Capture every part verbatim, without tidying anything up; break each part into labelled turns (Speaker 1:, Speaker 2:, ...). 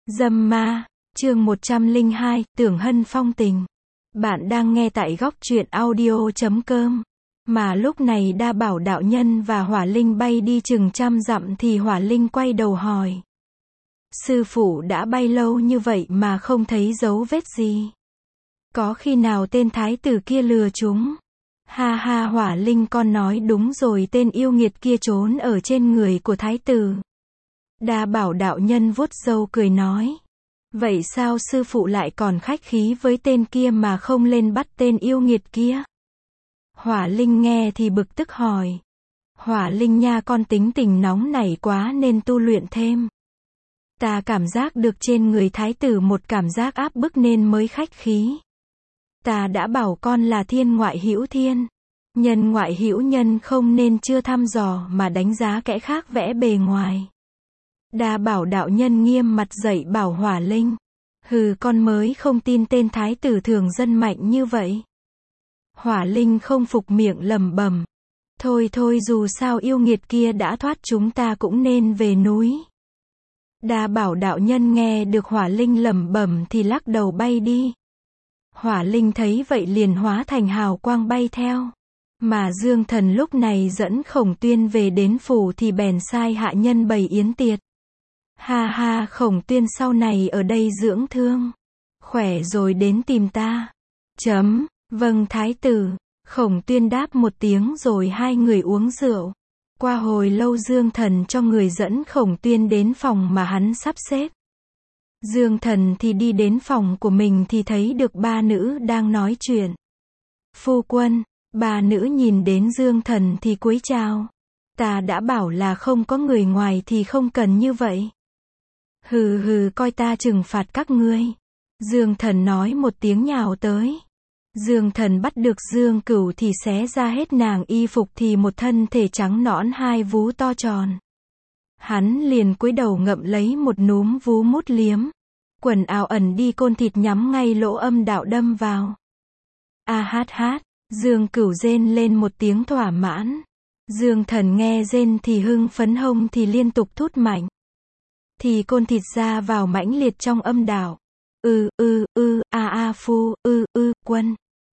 Speaker 1: Dâm ma, chương một trăm lẻ hai, Tưởng Hân phong tình. Bạn đang nghe tại góc truyện audio chấm com. Mà lúc này Đa Bảo đạo nhân và Hỏa Linh bay đi chừng trăm dặm thì Hỏa Linh quay đầu hỏi. Sư phụ đã bay lâu như vậy mà không thấy dấu vết gì. Có khi nào tên thái tử kia lừa chúng? Ha ha, Hỏa Linh con nói đúng rồi, tên yêu nghiệt kia trốn ở trên người của thái tử. Đa Bảo đạo nhân vuốt râu cười nói. Vậy sao sư phụ lại còn khách khí với tên kia mà không lên bắt tên yêu nghiệt kia? Hỏa Linh nghe thì bực tức hỏi. Hỏa Linh nha, con tính tình nóng nảy quá nên tu luyện thêm. Ta cảm giác được trên người thái tử một cảm giác áp bức nên mới khách khí. Ta đã bảo con là thiên ngoại hữu thiên, nhân ngoại hữu nhân, không nên chưa thăm dò mà đánh giá kẻ khác vẽ bề ngoài. Đa Bảo đạo nhân nghiêm mặt dậy bảo Hỏa Linh. Hừ, con mới không tin tên thái tử thường dân mạnh như vậy. Hỏa Linh không phục miệng lẩm bẩm. Thôi thôi, dù sao yêu nghiệt kia đã thoát, chúng ta cũng nên về núi. Đa Bảo đạo nhân nghe được Hỏa Linh lẩm bẩm thì lắc đầu bay đi. Hỏa Linh thấy vậy liền hóa thành hào quang bay theo. Mà Dương Thần lúc này dẫn Khổng Tuyên về đến phủ thì bèn sai hạ nhân bày yến tiệc. Ha ha, Khổng Tuyên sau này ở đây dưỡng thương. Khỏe rồi đến tìm ta. Chấm, vâng thái tử. Khổng Tuyên đáp một tiếng rồi hai người uống rượu. Qua hồi lâu Dương Thần cho người dẫn Khổng Tuyên đến phòng mà hắn sắp xếp. Dương Thần thì đi đến phòng của mình thì thấy được ba nữ đang nói chuyện. Phu quân, ba nữ nhìn đến Dương Thần thì cúi chào. Ta đã bảo là không có người ngoài thì không cần như vậy. Hừ hừ, coi ta trừng phạt các ngươi. Dương Thần nói một tiếng nhào tới. Dương Thần bắt được Dương Cửu thì xé ra hết nàng y phục thì một thân thể trắng nõn hai vú to tròn. Hắn liền cúi đầu ngậm lấy một núm vú mút liếm. Quần áo ẩn đi, côn thịt nhắm ngay lỗ âm đạo đâm vào. A hát hát, Dương Cửu rên lên một tiếng thỏa mãn. Dương Thần nghe rên thì hưng phấn, hông thì liên tục thút mạnh. Thì côn thịt ra vào mãnh liệt trong âm đạo. Ư ư ư, a a phu, ư ư, quân.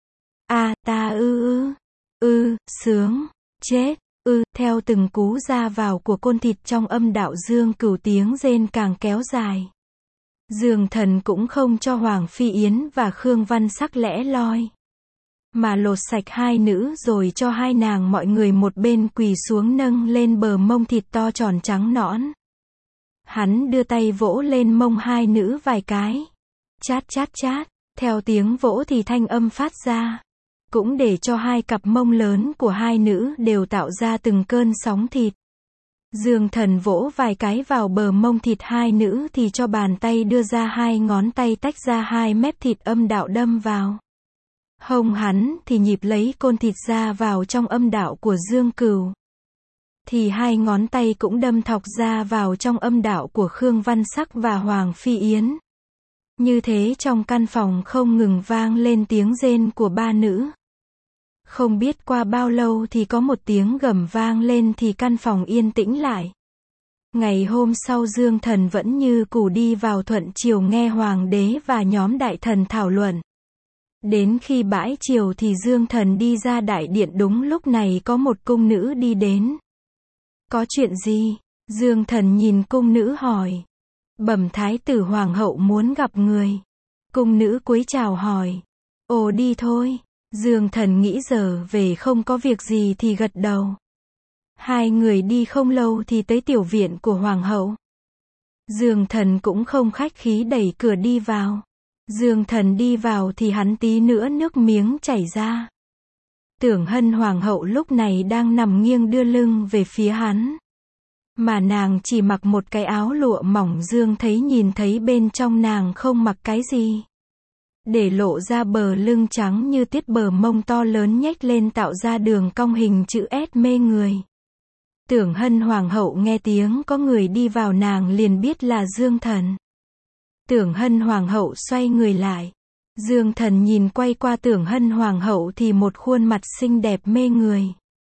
Speaker 1: A ta ư ư, ư, sướng, chết, ư, theo từng cú ra vào của côn thịt trong âm đạo Dương Cửu tiếng rên càng kéo dài. Dương Thần cũng không cho Hoàng Phi Yến và Khương Văn Sắc lẽ loi, mà lột sạch hai nữ rồi cho hai nàng mọi người một bên quỳ xuống nâng lên bờ mông thịt to tròn trắng nõn. Hắn đưa tay vỗ lên mông hai nữ vài cái. Chát chát chát, theo tiếng vỗ thì thanh âm phát ra. Cũng để cho hai cặp mông lớn của hai nữ đều tạo ra từng cơn sóng thịt. Dương Thần vỗ vài cái vào bờ mông thịt hai nữ thì cho bàn tay đưa ra hai ngón tay tách ra hai mép thịt âm đạo đâm vào. Hông hắn thì nhịp lấy côn thịt ra vào trong âm đạo của Dương Cửu. Thì hai ngón tay cũng đâm thọc ra vào trong âm đạo của Khương Văn Sắc và Hoàng Phi Yến. Như thế trong căn phòng không ngừng vang lên tiếng rên của ba nữ. Không biết qua bao lâu thì có một tiếng gầm vang lên thì căn phòng yên tĩnh lại. Ngày hôm sau Dương Thần vẫn như cũ đi vào Thuận Triều nghe Hoàng đế và nhóm đại thần thảo luận. Đến khi bãi triều thì Dương Thần đi ra đại điện, đúng lúc này có một cung nữ đi đến. Có chuyện gì? Dương Thần nhìn cung nữ hỏi. Bẩm thái tử, hoàng hậu muốn gặp người. Cung nữ cúi chào hỏi. Ồ, đi thôi. Dương Thần nghĩ giờ về không có việc gì thì gật đầu. Hai người đi không lâu thì tới tiểu viện của hoàng hậu. Dương Thần cũng không khách khí đẩy cửa đi vào. Dương Thần đi vào thì hắn tí nữa nước miếng chảy ra. Tưởng Hân hoàng hậu lúc này đang nằm nghiêng đưa lưng về phía hắn. Mà nàng chỉ mặc một cái áo lụa mỏng, Dương thấy nhìn thấy bên trong nàng không mặc cái gì. Để lộ ra bờ lưng trắng như tiết, bờ mông to lớn nhếch lên tạo ra đường cong hình chữ S mê người. Tưởng Hân hoàng hậu nghe tiếng có người đi vào nàng liền biết là Dương Thần. Tưởng Hân hoàng hậu xoay người lại. Dương Thần nhìn quay qua Tưởng Hân hoàng hậu thì một khuôn mặt xinh đẹp mê người.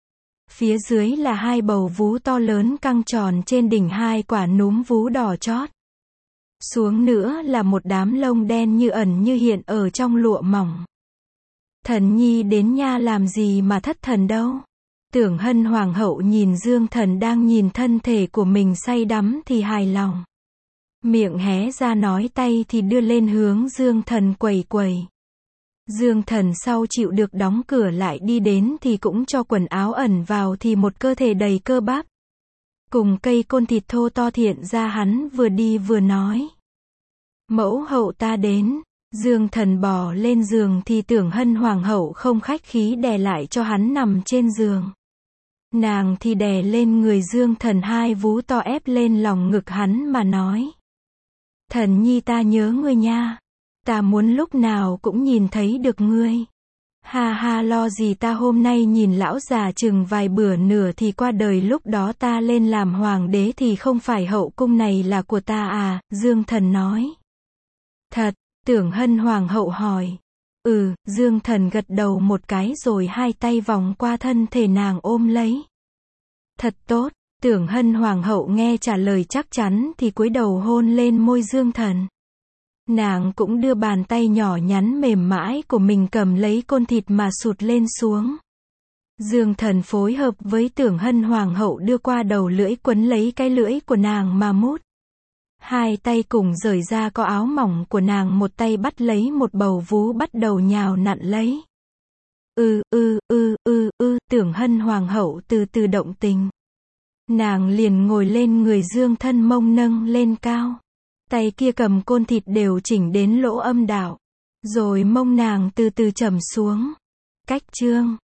Speaker 1: Phía dưới là hai bầu vú to lớn căng tròn, trên đỉnh hai quả núm vú đỏ chót. xuống nữa là một đám lông đen như ẩn như hiện ở trong lụa mỏng. Thần nhi đến nha làm gì mà thất thần đâu? Tưởng Hân hoàng hậu nhìn Dương Thần đang nhìn thân thể của mình say đắm thì hài lòng. Miệng hé ra nói, tay thì đưa lên hướng Dương Thần quẩy quẩy. Dương Thần sau chịu được đóng cửa lại đi đến thì cũng cho quần áo ẩn vào thì một cơ thể đầy cơ bắp. Cùng cây côn thịt thô to thiện ra, hắn vừa đi vừa nói. Mẫu hậu ta đến. Dương Thần bò lên giường thì Tưởng Hân hoàng hậu không khách khí đè lại cho hắn nằm trên giường. Nàng thì đè lên người Dương Thần, hai vú to ép lên lòng ngực hắn mà nói. Thần nhi ta nhớ ngươi nha. Ta muốn lúc nào cũng nhìn thấy được ngươi. Ha ha, lo gì, ta hôm nay nhìn lão già chừng vài bữa nữa thì qua đời, lúc đó ta lên làm hoàng đế thì không phải hậu cung này là của ta à? Dương Thần nói. Thật? Tưởng Hân hoàng hậu hỏi. Ừ, Dương Thần gật đầu một cái rồi hai tay vòng qua thân thể nàng ôm lấy. Thật tốt. Tưởng Hân hoàng hậu nghe trả lời chắc chắn thì cúi đầu hôn lên môi Dương Thần. Nàng cũng đưa bàn tay nhỏ nhắn mềm mại của mình cầm lấy côn thịt mà sụt lên xuống. Dương Thần phối hợp với Tưởng Hân hoàng hậu đưa qua đầu lưỡi quấn lấy cái lưỡi của nàng mà mút. Hai tay cùng rời ra có áo mỏng của nàng, một tay bắt lấy một bầu vú bắt đầu nhào nặn lấy. Ư ư ư ư ư, Tưởng Hân hoàng hậu từ từ động tình. Nàng liền ngồi lên người Dương Thân, mông nâng lên cao. Tay kia cầm côn thịt đều chỉnh đến lỗ âm đạo. Rồi mông nàng từ từ trầm xuống. Cách chương